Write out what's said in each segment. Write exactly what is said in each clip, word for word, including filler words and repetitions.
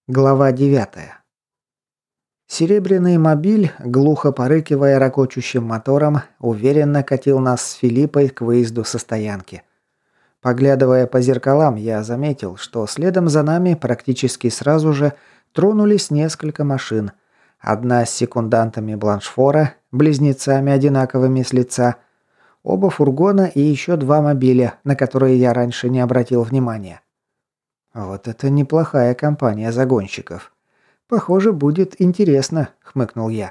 Глава девятая. Серебряный мобиль, глухо порыкивая ракочущим мотором, уверенно катил нас с Филиппой к выезду со стоянки. Поглядывая по зеркалам, я заметил, что следом за нами практически сразу же тронулись несколько машин. Одна с секундантами Бланшфора, близнецами одинаковыми с лица, оба фургона и еще два мобиля, на которые я раньше не обратил внимания. Вот это неплохая компания загонщиков. Похоже, будет интересно, хмыкнул я.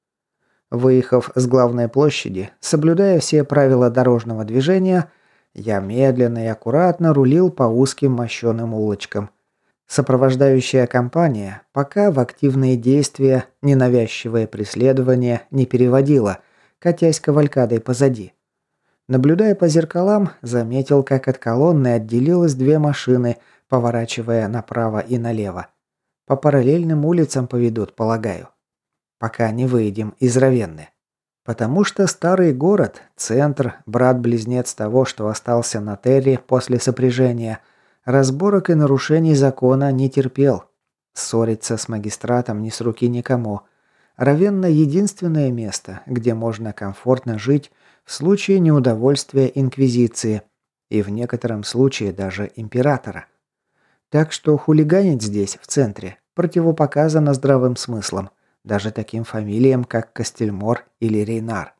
Выехав с главной площади, соблюдая все правила дорожного движения, я медленно и аккуратно рулил по узким мощеным улочкам. Сопровождающая компания пока в активные действия ненавязчивое преследование не переводила, катясь кавалькадой позади. Наблюдая по зеркалам, заметил, как от колонны отделилось две машины, поворачивая направо и налево. По параллельным улицам поведут, полагаю. Пока не выйдем из Равенны. Потому что старый город, центр, брат-близнец того, что остался на Терре после сопряжения, разборок и нарушений закона не терпел. Ссориться с магистратом ни с руки никому. Равенна – единственное место, где можно комфортно жить в случае неудовольствия инквизиции и в некотором случае даже императора. Так что хулиганить здесь, в центре, противопоказано здравым смыслом, даже таким фамилиям, как Костельмор или Рейнар.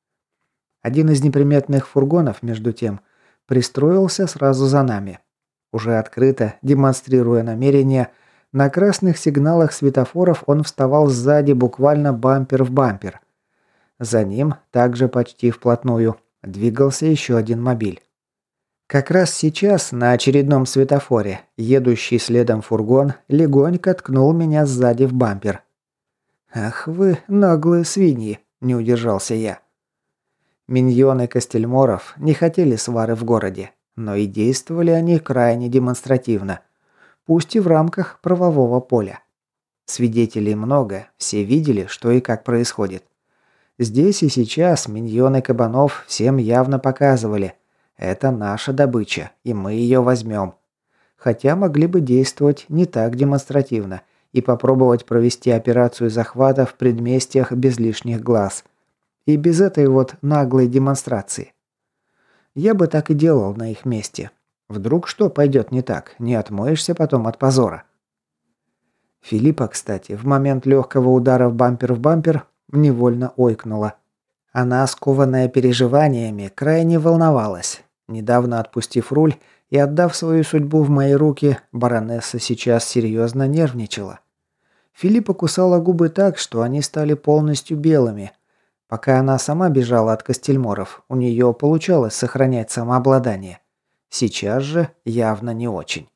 Один из неприметных фургонов, между тем, пристроился сразу за нами. Уже открыто, демонстрируя намерение, на красных сигналах светофоров он вставал сзади буквально бампер в бампер. За ним, также почти вплотную, двигался еще один мобиль. Как раз сейчас, на очередном светофоре, едущий следом фургон легонько ткнул меня сзади в бампер. «Ах вы, наглые свиньи!» – не удержался я. Миньоны Костельморов не хотели свары в городе, но и действовали они крайне демонстративно, пусть и в рамках правового поля. Свидетелей много, все видели, что и как происходит. Здесь и сейчас миньоны кабанов всем явно показывали – это наша добыча, и мы ее возьмем. Хотя могли бы действовать не так демонстративно и попробовать провести операцию захвата в предместьях без лишних глаз. И без этой вот наглой демонстрации. Я бы так и делал на их месте. Вдруг что пойдет не так, не отмоешься потом от позора. Филиппа, кстати, в момент легкого удара в бампер в бампер невольно ойкнула. Она, скованная переживаниями, крайне волновалась. Недавно отпустив руль и отдав свою судьбу в мои руки, баронесса сейчас серьезно нервничала. Филиппа кусала губы так, что они стали полностью белыми. Пока она сама бежала от Костельморов, у нее получалось сохранять самообладание. Сейчас же явно не очень.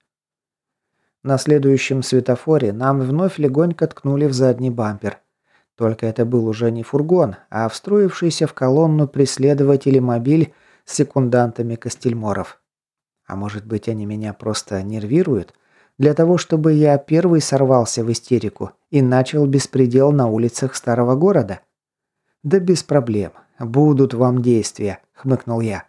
На следующем светофоре нам вновь легонько ткнули в задний бампер. Только это был уже не фургон, а встроившийся в колонну преследователей мобиль с секундантами Костельморов. А может быть, они меня просто нервируют? Для того, чтобы я первый сорвался в истерику и начал беспредел на улицах старого города? Да без проблем. Будут вам действия, хмыкнул я.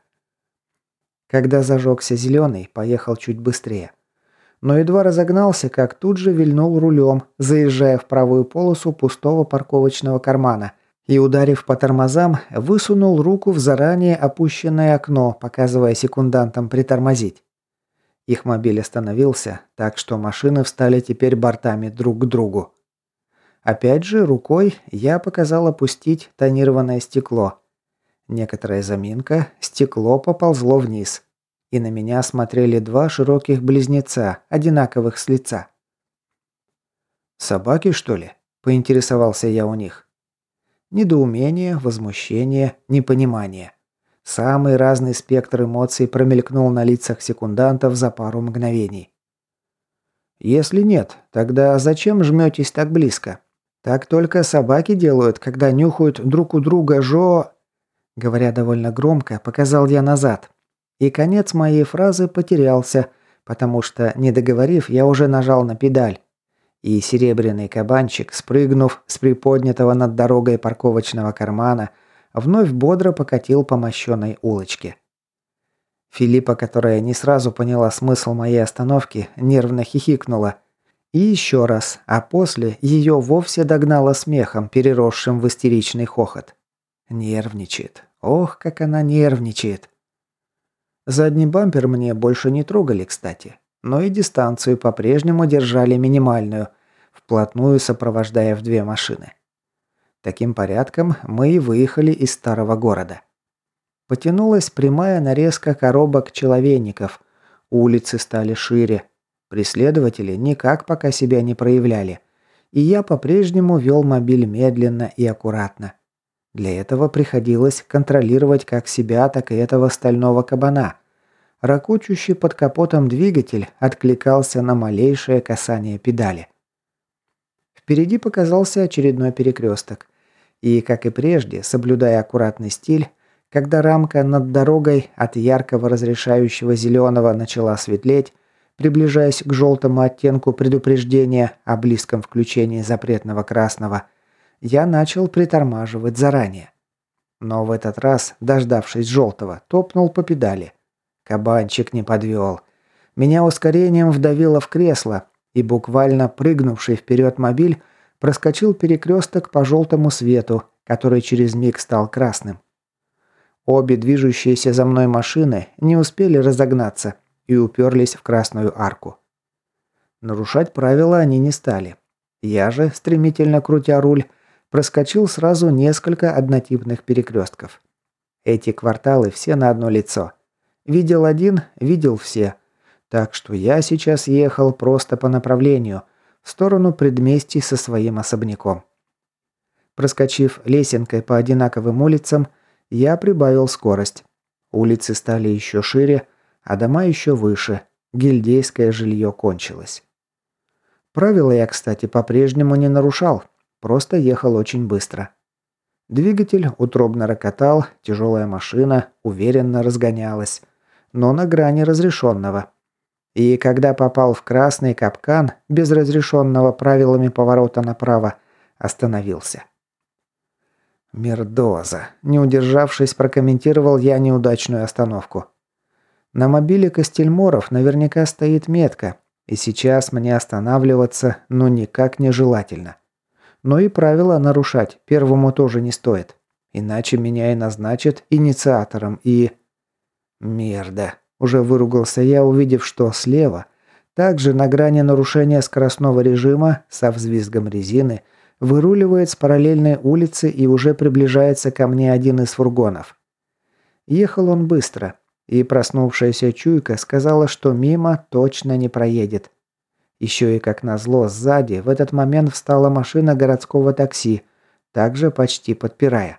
Когда зажегся зеленый, поехал чуть быстрее. Но едва разогнался, как тут же вильнул рулем, заезжая в правую полосу пустого парковочного кармана и, ударив по тормозам, высунул руку в заранее опущенное окно, показывая секундантам притормозить. Их мобиль остановился, так что машины встали теперь бортами друг к другу. Опять же, рукой я показал опустить тонированное стекло. Некоторая заминка, стекло поползло вниз. И на меня смотрели два широких близнеца, одинаковых с лица. «Собаки, что ли?» – поинтересовался я у них. Недоумение, возмущение, непонимание. Самый разный спектр эмоций промелькнул на лицах секундантов за пару мгновений. «Если нет, тогда зачем жметесь так близко? Так только собаки делают, когда нюхают друг у друга жо...» Говоря довольно громко, показал я назад. И конец моей фразы потерялся, потому что, не договорив, я уже нажал на педаль. И серебряный кабанчик, спрыгнув с приподнятого над дорогой парковочного кармана, вновь бодро покатил по мощенной улочке. Филиппа, которая не сразу поняла смысл моей остановки, нервно хихикнула. И еще раз, а после ее вовсе догнала смехом, переросшим в истеричный хохот. Нервничает. Ох, как она нервничает. Задний бампер мне больше не трогали, кстати. Но и дистанцию по-прежнему держали минимальную, вплотную сопровождая в две машины. Таким порядком мы и выехали из старого города. Потянулась прямая нарезка коробок-человейников. Улицы стали шире. Преследователи никак пока себя не проявляли. И я по-прежнему вел мобиль медленно и аккуратно. Для этого приходилось контролировать как себя, так и этого стального кабана. Ракочущий под капотом двигатель откликался на малейшее касание педали. Впереди показался очередной перекресток. И, как и прежде, соблюдая аккуратный стиль, когда рамка над дорогой от яркого разрешающего зеленого начала светлеть, приближаясь к желтому оттенку предупреждения о близком включении запретного красного, я начал притормаживать заранее. Но в этот раз, дождавшись желтого, топнул по педали. Кабанчик не подвел. Меня ускорением вдавило в кресло, и буквально прыгнувший вперед мобиль проскочил перекресток по желтому свету, который через миг стал красным. Обе движущиеся за мной машины не успели разогнаться и уперлись в красную арку. Нарушать правила они не стали. Я же, стремительно крутя руль, проскочил сразу несколько однотипных перекрестков. Эти кварталы все на одно лицо. Видел один, видел все. Так что я сейчас ехал просто по направлению, в сторону предместий со своим особняком. Проскочив лесенкой по одинаковым улицам, я прибавил скорость. Улицы стали еще шире, а дома еще выше. Гильдейское жилье кончилось. Правила я, кстати, по-прежнему не нарушал, просто ехал очень быстро. Двигатель утробно рокотал, тяжелая машина уверенно разгонялась, но на грани разрешенного. И когда попал в красный капкан, без разрешенного правилами поворота направо, остановился. «Мердоза!» – не удержавшись, прокомментировал я неудачную остановку. На мобиле Костельморов наверняка стоит метка, и сейчас мне останавливаться ну никак не желательно. Но и правила нарушать первому тоже не стоит, иначе меня и назначат инициатором и... Мерда! Уже выругался я, увидев, что слева, также на грани нарушения скоростного режима, со взвизгом резины, выруливает с параллельной улицы и уже приближается ко мне один из фургонов. Ехал он быстро, и проснувшаяся чуйка сказала, что мимо точно не проедет. Еще и как назло сзади в этот момент встала машина городского такси, также почти подпирая.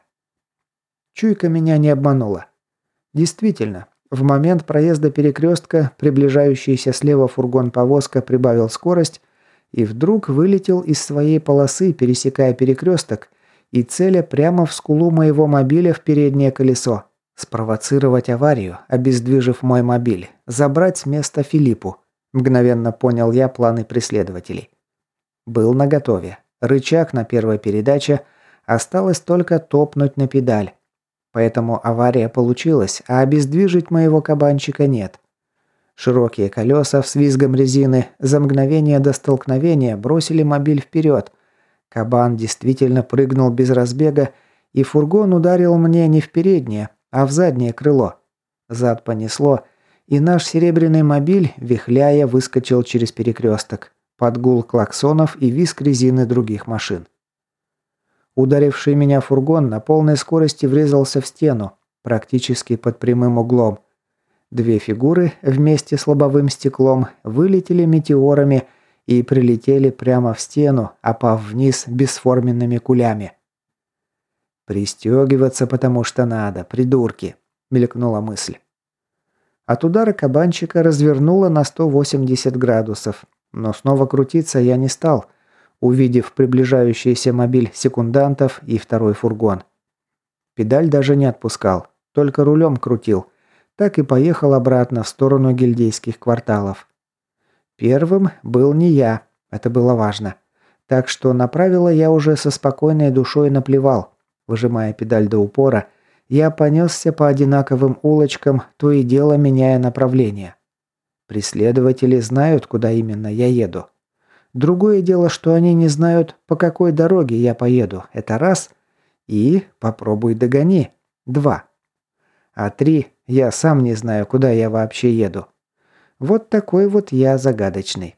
Чуйка меня не обманула. Действительно, в момент проезда перекрестка приближающийся слева фургон-повозка прибавил скорость и вдруг вылетел из своей полосы, пересекая перекресток, и целя прямо в скулу моего мобиля в переднее колесо. Спровоцировать аварию, обездвижив мой мобиль, забрать с места Филиппу. Мгновенно понял я планы преследователей. Был наготове. Рычаг на первой передаче, осталось только топнуть на педаль. Поэтому авария получилась, а обездвижить моего кабанчика нет. Широкие колеса с визгом резины за мгновение до столкновения бросили мобиль вперед. Кабан действительно прыгнул без разбега, и фургон ударил мне не в переднее, а в заднее крыло. Зад понесло, и наш серебряный мобиль, вихляя, выскочил через перекресток, под гул клаксонов и визг резины других машин. Ударивший меня фургон на полной скорости врезался в стену, практически под прямым углом. Две фигуры вместе с лобовым стеклом вылетели метеорами и прилетели прямо в стену, опав вниз бесформенными кулями. «Пристегиваться, потому что надо, придурки», — мелькнула мысль. От удара кабанчика развернуло на сто восемьдесят градусов, но снова крутиться я не стал, увидев приближающийся мобиль секундантов и второй фургон. Педаль даже не отпускал, только рулем крутил, так и поехал обратно в сторону гильдейских кварталов. Первым был не я, это было важно, так что на правила я уже со спокойной душой наплевал. Выжимая педаль до упора, я понесся по одинаковым улочкам, то и дело меняя направление. Преследователи знают, куда именно я еду. Другое дело, что они не знают, по какой дороге я поеду. Это раз. И попробуй догони. Два. А три. Я сам не знаю, куда я вообще еду. Вот такой вот я загадочный.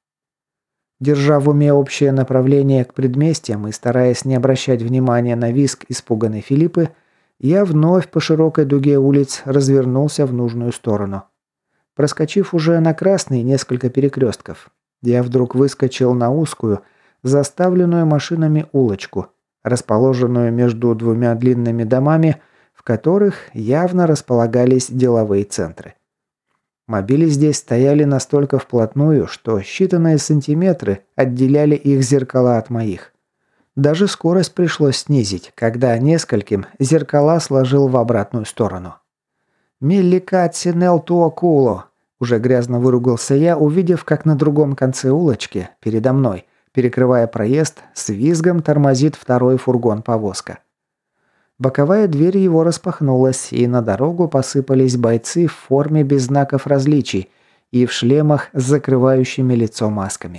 Держа в уме общее направление к предместьям и стараясь не обращать внимания на визг испуганной Филиппы, я вновь по широкой дуге улиц развернулся в нужную сторону. Проскочив уже на красный несколько перекрестков, я вдруг выскочил на узкую, заставленную машинами улочку, расположенную между двумя длинными домами, в которых явно располагались деловые центры. Мобили здесь стояли настолько вплотную, что считанные сантиметры отделяли их зеркала от моих. Даже скорость пришлось снизить, когда нескольким зеркала сложил в обратную сторону. «Милликат синел туокуло!» Уже грязно выругался я, увидев, как на другом конце улочки, передо мной, перекрывая проезд, с визгом тормозит второй фургон-повозка. Боковая дверь его распахнулась, и на дорогу посыпались бойцы в форме без знаков различий и в шлемах с закрывающими лицо масками.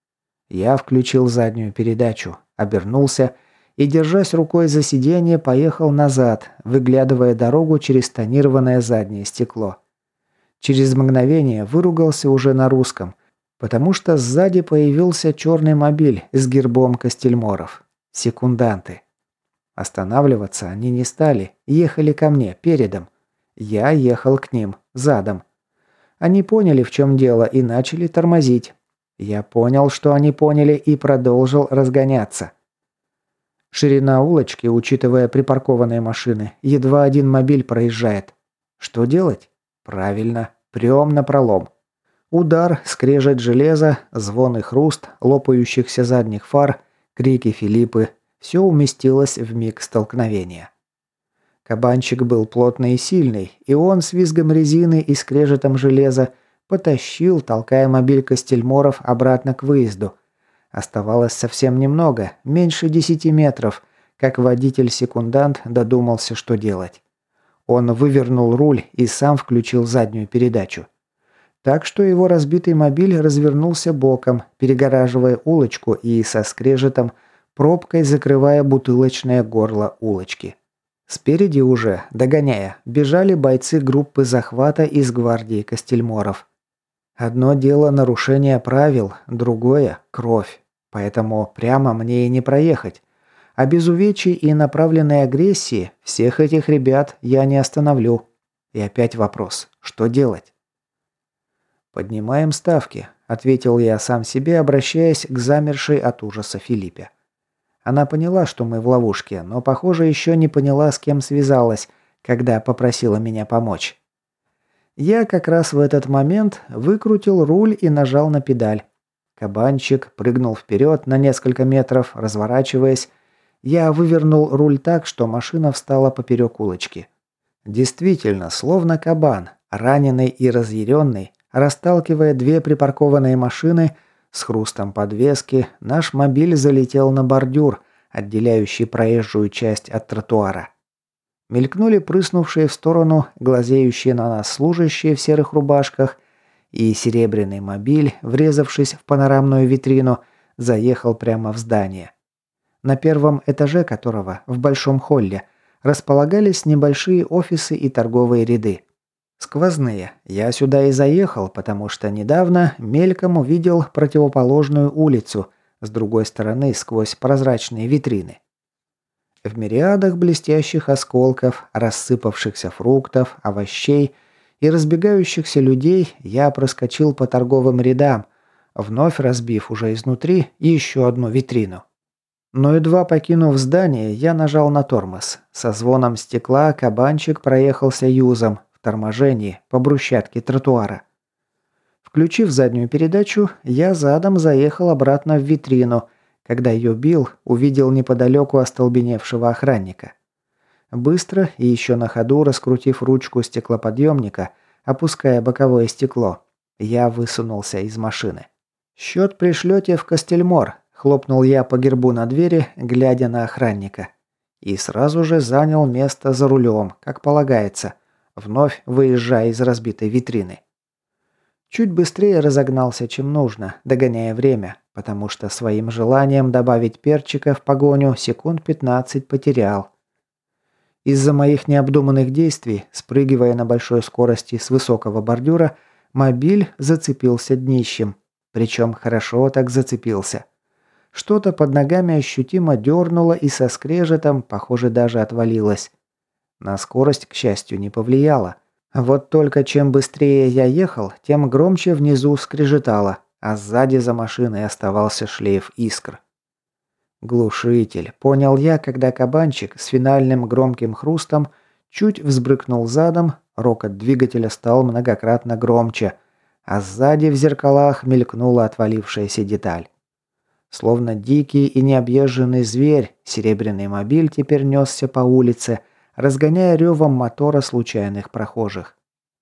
Я включил заднюю передачу, обернулся и, держась рукой за сиденье, поехал назад, выглядывая дорогу через тонированное заднее стекло. Через мгновение выругался уже на русском, потому что сзади появился черный мобиль с гербом Костельморов. Секунданты. Останавливаться они не стали, ехали ко мне, передом. Я ехал к ним, задом. Они поняли, в чем дело, и начали тормозить. Я понял, что они поняли, и продолжил разгоняться. Ширина улочки, учитывая припаркованные машины, едва один мобиль проезжает. Что делать? Правильно, прем напролом. Удар, скрежет железа, звон и хруст, лопающихся задних фар, крики Филиппы – все уместилось в миг столкновения. Кабанчик был плотный и сильный, и он с визгом резины и скрежетом железа потащил, толкая мобиль Костельморов обратно к выезду. Оставалось совсем немного, меньше десяти метров, как водитель-секундант додумался, что делать. Он вывернул руль и сам включил заднюю передачу. Так что его разбитый мобиль развернулся боком, перегораживая улочку и со скрежетом пробкой закрывая бутылочное горло улочки. Спереди уже, догоняя, бежали бойцы группы захвата из гвардии Костельморов. Одно дело нарушение правил, другое – кровь. Поэтому прямо мне и не проехать. А без увечий и направленной агрессии всех этих ребят я не остановлю. И опять вопрос – что делать? «Поднимаем ставки», – ответил я сам себе, обращаясь к замершей от ужаса Филиппе. Она поняла, что мы в ловушке, но, похоже, еще не поняла, с кем связалась, когда попросила меня помочь. Я как раз в этот момент выкрутил руль и нажал на педаль. Кабанчик прыгнул вперед на несколько метров, разворачиваясь. Я вывернул руль так, что машина встала поперек улочки. Действительно, словно кабан, раненый и разъяренный, расталкивая две припаркованные машины, с хрустом подвески наш мобиль залетел на бордюр, отделяющий проезжую часть от тротуара. Мелькнули прыснувшие в сторону, глазеющие на нас служащие в серых рубашках, и серебряный мобиль, врезавшись в панорамную витрину, заехал прямо в здание. На первом этаже которого, в большом холле, располагались небольшие офисы и торговые ряды. Сквозные. Я сюда и заехал, потому что недавно мельком увидел противоположную улицу, с другой стороны сквозь прозрачные витрины. В мириадах блестящих осколков, рассыпавшихся фруктов, овощей и разбегающихся людей я проскочил по торговым рядам, вновь разбив уже изнутри еще одну витрину. Но едва покинув здание, я нажал на тормоз. Со звоном стекла кабанчик проехался юзом, торможении по брусчатке тротуара. Включив заднюю передачу, я задом заехал обратно в витрину. Когда ее бил, увидел неподалеку остолбеневшего охранника. Быстро и еще на ходу, раскрутив ручку стеклоподъемника, опуская боковое стекло, я высунулся из машины. «Счет пришлете в Костельмор», – хлопнул я по гербу на двери, глядя на охранника. И сразу же занял место за рулем, как полагается, вновь выезжая из разбитой витрины. Чуть быстрее разогнался, чем нужно, догоняя время, потому что своим желанием добавить перчика в погоню секунд пятнадцать потерял. Из-за моих необдуманных действий, спрыгивая на большой скорости с высокого бордюра, мобиль зацепился днищем. Причем хорошо так зацепился. Что-то под ногами ощутимо дернуло и со скрежетом, похоже, даже отвалилось. На скорость, к счастью, не повлияло. Вот только чем быстрее я ехал, тем громче внизу скрежетало, а сзади за машиной оставался шлейф искр. Глушитель, понял я, когда кабанчик с финальным громким хрустом чуть взбрыкнул задом, рокот двигателя стал многократно громче, а сзади в зеркалах мелькнула отвалившаяся деталь. Словно дикий и необъезженный зверь, серебряный мобиль теперь несся по улице, разгоняя ревом мотора случайных прохожих.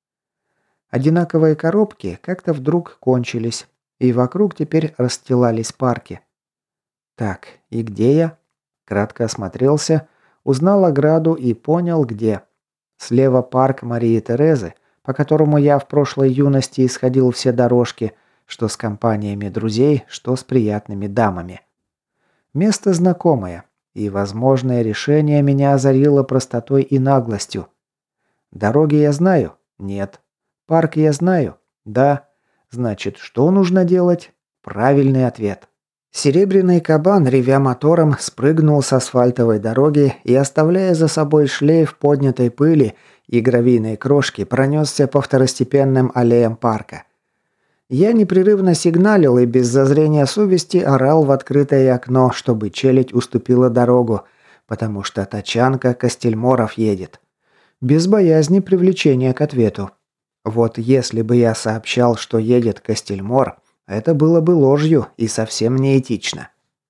Одинаковые коробки как-то вдруг кончились, и вокруг теперь расстилались парки. Так, и где я? Кратко осмотрелся, узнал ограду и понял, где. Слева парк Марии Терезы, по которому я в прошлой юности исходил все дорожки, что с компаниями друзей, что с приятными дамами. Место знакомое, и возможное решение меня озарило простотой и наглостью. Дороги я знаю? Нет. Парк я знаю? Да. Значит, что нужно делать? Правильный ответ. Серебряный кабан, ревя мотором, спрыгнул с асфальтовой дороги и, оставляя за собой шлейф поднятой пыли и гравийной крошки, пронесся по второстепенным аллеям парка. Я непрерывно сигналил и без зазрения совести орал в открытое окно, чтобы челядь уступила дорогу, потому что тачанка Костельморов едет. Без боязни привлечения к ответу. Вот если бы я сообщал, что едет Костельмор, это было бы ложью и совсем неэтично.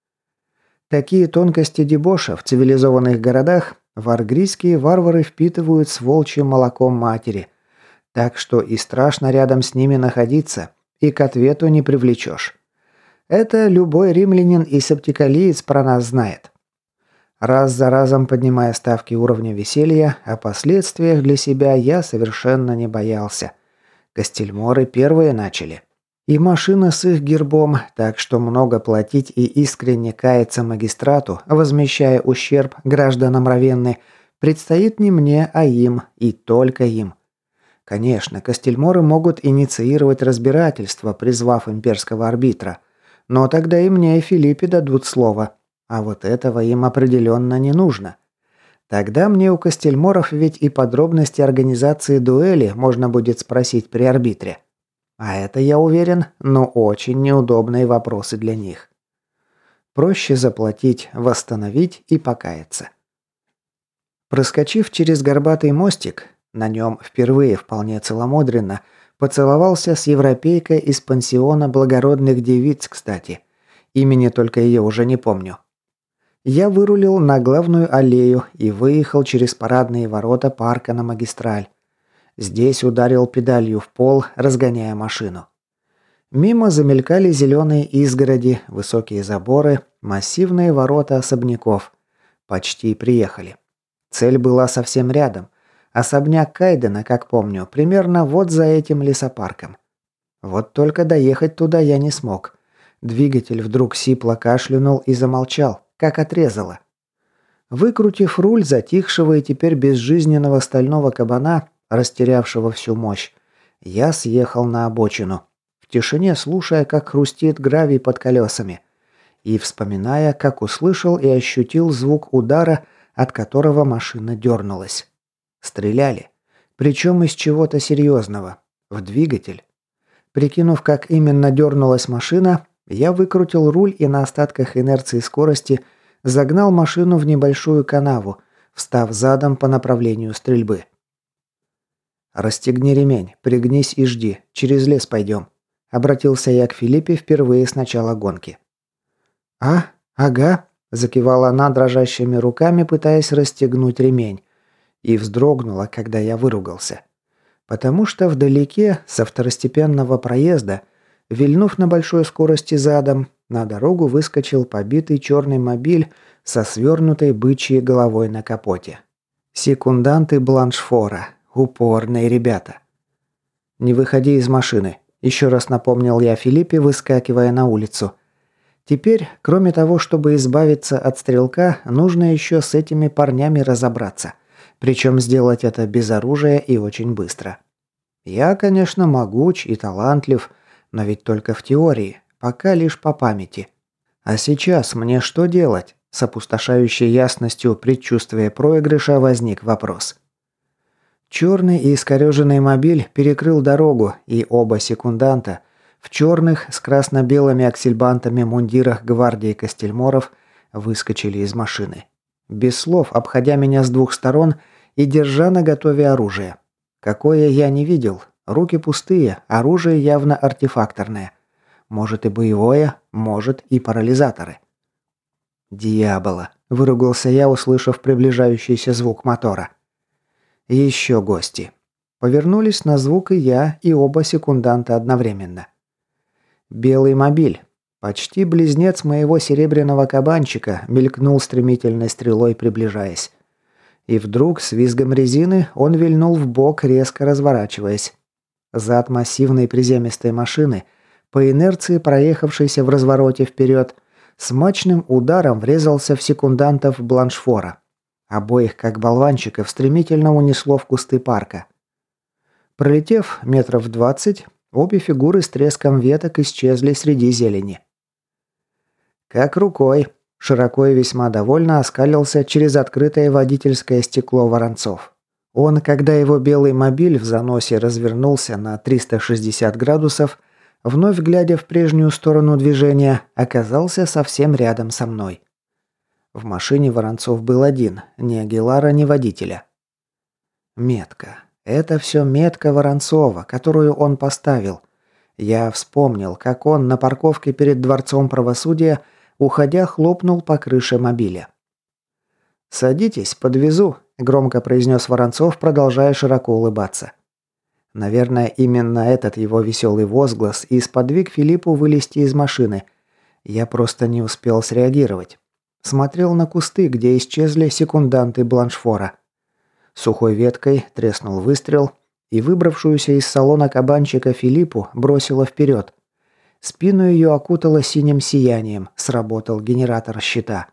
Такие тонкости дебоша в цивилизованных городах варгрийские варвары впитывают с волчьим молоком матери, так что и страшно рядом с ними находиться, и к ответу не привлечешь. Это любой римлянин и септикалиец про нас знает. Раз за разом поднимая ставки уровня веселья, о последствиях для себя я совершенно не боялся. Костельморы первые начали. И машина с их гербом, так что много платить и искренне каяться магистрату, возмещая ущерб гражданам Равенны, предстоит не мне, а им, и только им. Конечно, Костельморы могут инициировать разбирательство, призвав имперского арбитра, но тогда и мне, и Филиппе дадут слово, а вот этого им определенно не нужно. Тогда мне у Костельморов ведь и подробности организации дуэли можно будет спросить при арбитре. А это, я уверен, но очень неудобные вопросы для них. Проще заплатить, восстановить и покаяться. Проскочив через горбатый мостик, на нем впервые вполне целомудренно, поцеловался с европейкой из пансиона благородных девиц, кстати. Имени только ее уже не помню. Я вырулил на главную аллею и выехал через парадные ворота парка на магистраль. Здесь ударил педалью в пол, разгоняя машину. Мимо замелькали зеленые изгороди, высокие заборы, массивные ворота особняков. Почти приехали. Цель была совсем рядом. Особняк Кайдена, как помню, примерно вот за этим лесопарком. Вот только доехать туда я не смог. Двигатель вдруг сипло кашлянул и замолчал, как отрезало. Выкрутив руль затихшего и теперь безжизненного стального кабана, растерявшего всю мощь, я съехал на обочину, в тишине слушая, как хрустит гравий под колесами, и вспоминая, как услышал и ощутил звук удара, от которого машина дернулась. Стреляли. Причем из чего-то серьезного. В двигатель. Прикинув, как именно дернулась машина, я выкрутил руль и на остатках инерции скорости загнал машину в небольшую канаву, встав задом по направлению стрельбы. «Расстегни ремень, пригнись и жди. Через лес пойдем», — обратился я к Филиппе впервые с начала гонки. «А? Ага», — закивала она дрожащими руками, пытаясь расстегнуть ремень, и вздрогнула, когда я выругался. Потому что вдалеке, со второстепенного проезда, вильнув на большой скорости задом, на дорогу выскочил побитый черный мобиль со свернутой бычьей головой на капоте. Секунданты Бланшфора. Упорные ребята. «Не выходи из машины», – еще раз напомнил я Филиппе, выскакивая на улицу. Теперь, кроме того, чтобы избавиться от стрелка, нужно еще с этими парнями разобраться. Причем сделать это без оружия и очень быстро. Я, конечно, могуч и талантлив, но ведь только в теории, пока лишь по памяти. А сейчас мне что делать? С опустошающей ясностью предчувствия проигрыша возник вопрос. Черный и искореженный мобиль перекрыл дорогу, и оба секунданта в черных с красно-белыми аксельбантами мундирах гвардии Костельморов выскочили из машины. Без слов, обходя меня с двух сторон и держа наготове оружие. Какое я не видел. Руки пустые, оружие явно артефакторное. Может и боевое, может и парализаторы. «Дьявола!» – выругался я, услышав приближающийся звук мотора. Еще гости. Повернулись на звук и я, и оба секунданта одновременно. Белый мобиль. Почти близнец моего серебряного кабанчика мелькнул стремительной стрелой, приближаясь. И вдруг с визгом резины он вильнул вбок, резко разворачиваясь. Зад массивной приземистой машины, по инерции проехавшейся в развороте вперед, смачным ударом врезался в секундантов Бланшфора. Обоих, как болванчиков, стремительно унесло в кусты парка. Пролетев метров двадцать, обе фигуры с треском веток исчезли среди зелени. Как рукой, широко и весьма довольно оскалился через открытое водительское стекло Воронцов. Он, когда его белый мобиль в заносе развернулся на триста шестьдесят градусов, вновь глядя в прежнюю сторону движения, оказался совсем рядом со мной. В машине Воронцов был один, ни Агилара, ни водителя. Метка. Это все метка Воронцова, которую он поставил. Я вспомнил, как он на парковке перед Дворцом правосудия, уходя, хлопнул по крыше мобиля. «Садитесь, подвезу», – громко произнес Воронцов, продолжая широко улыбаться. Наверное, именно этот его веселый возглас и сподвиг Филиппу вылезти из машины. Я просто не успел среагировать. Смотрел на кусты, где исчезли секунданты Бланшфора. Сухой веткой треснул выстрел, и выбравшуюся из салона кабанчика Филиппу бросило вперед. Спину ее окутало синим сиянием, сработал генератор щита.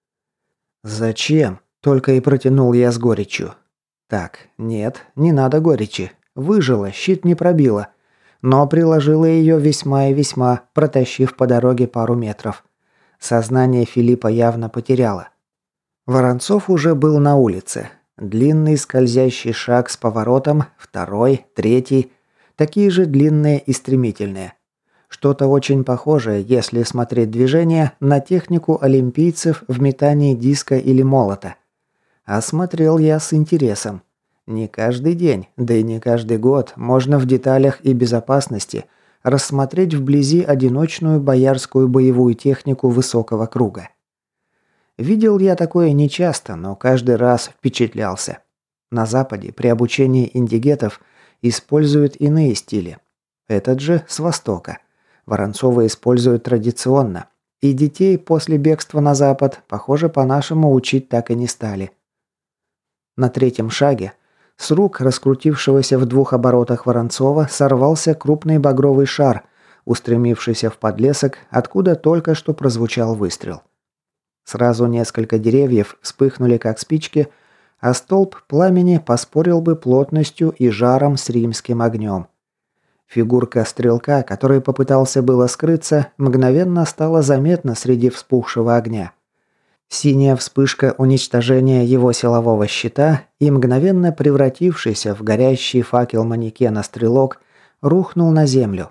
«Зачем?» – только и протянул я с горечью. «Так, нет, не надо горечи. Выжила, щит не пробила. Но приложила ее весьма и весьма, протащив по дороге пару метров. Сознание Филиппа явно потеряло. Воронцов уже был на улице. Длинный скользящий шаг с поворотом, второй, третий. Такие же длинные и стремительные. Что-то очень похожее, если смотреть движение, на технику олимпийцев в метании диска или молота. Осмотрел я с интересом. Не каждый день, да и не каждый год можно в деталях и безопасности рассмотреть вблизи одиночную боярскую боевую технику высокого круга. Видел я такое нечасто, но каждый раз впечатлялся. На Западе при обучении индигетов используют иные стили. Этот же с Востока. Воронцовы используют традиционно. И детей после бегства на Запад, похоже, по-нашему учить так и не стали. На третьем шаге с рук раскрутившегося в двух оборотах Воронцова сорвался крупный багровый шар, устремившийся в подлесок, откуда только что прозвучал выстрел. Сразу несколько деревьев вспыхнули как спички, а столб пламени поспорил бы плотностью и жаром с римским огнем. Фигурка стрелка, который попытался было скрыться, мгновенно стала заметна среди вспухшего огня. Синяя вспышка уничтожения его силового щита и мгновенно превратившийся в горящий факел манекена стрелок рухнул на землю.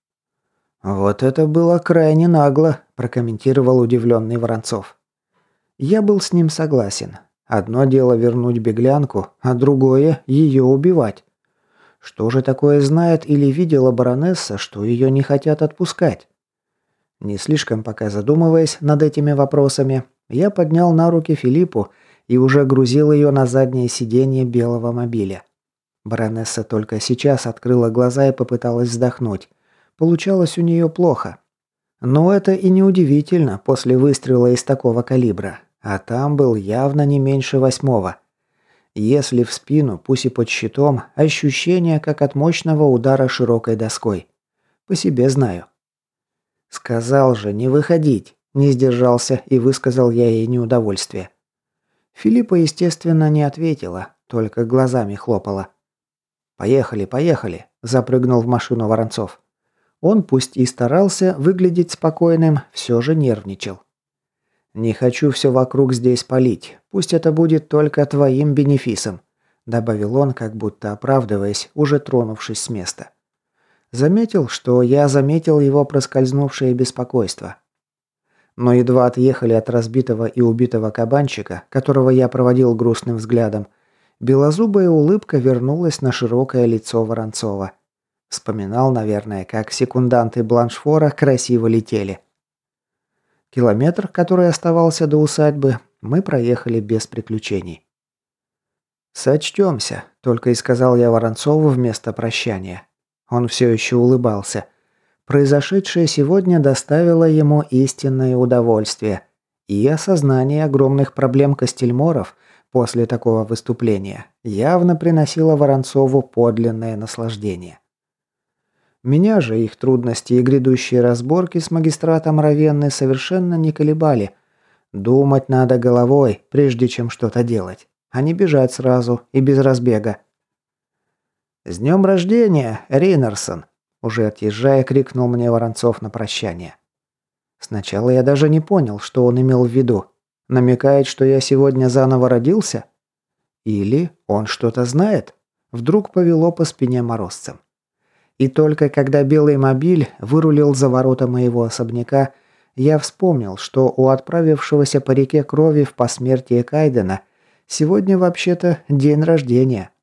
«Вот это было крайне нагло», – прокомментировал удивленный Воронцов. Я был с ним согласен. Одно дело вернуть беглянку, а другое – ее убивать. Что же такое знает или видела баронесса, что ее не хотят отпускать? Не слишком пока задумываясь над этими вопросами, я поднял на руки Филиппу и уже грузил ее на заднее сиденье белого мобиля. Баронесса только сейчас открыла глаза и попыталась вздохнуть. Получалось у нее плохо. Но это и не удивительно после выстрела из такого калибра. А там был явно не меньше восьмого. Если в спину, пусть и под щитом, ощущение как от мощного удара широкой доской. По себе знаю. «Сказал же, не выходить!» – не сдержался и высказал я ей неудовольствие. Филиппа, естественно, не ответила, только глазами хлопала. «Поехали, поехали!» – запрыгнул в машину Воронцов. Он, пусть и старался выглядеть спокойным, все же нервничал. «Не хочу все вокруг здесь палить. Пусть это будет только твоим бенефисом», – добавил он, как будто оправдываясь, уже тронувшись с места. Заметил, что я заметил его проскользнувшее беспокойство. Но едва отъехали от разбитого и убитого кабанчика, которого я проводил грустным взглядом, белозубая улыбка вернулась на широкое лицо Воронцова. Вспоминал, наверное, как секунданты Бланшфора красиво летели. Километр, который оставался до усадьбы, мы проехали без приключений. «Сочтемся», — только и сказал я Воронцову вместо прощания. Он все еще улыбался. Произошедшее сегодня доставило ему истинное удовольствие и осознание огромных проблем Костельморов после такого выступления явно приносило Воронцову подлинное наслаждение. Меня же их трудности и грядущие разборки с магистратом Равенны совершенно не колебали. Думать надо головой, прежде чем что-то делать, а не бежать сразу и без разбега. «С днем рождения, Рейнерсон!» Уже отъезжая, крикнул мне Воронцов на прощание. Сначала я даже не понял, что он имел в виду. Намекает, что я сегодня заново родился? Или он что-то знает? Вдруг повело по спине морозцем. И только когда белый мобиль вырулил за ворота моего особняка, я вспомнил, что у отправившегося по реке крови в посмертие Кайдена сегодня вообще-то день рождения.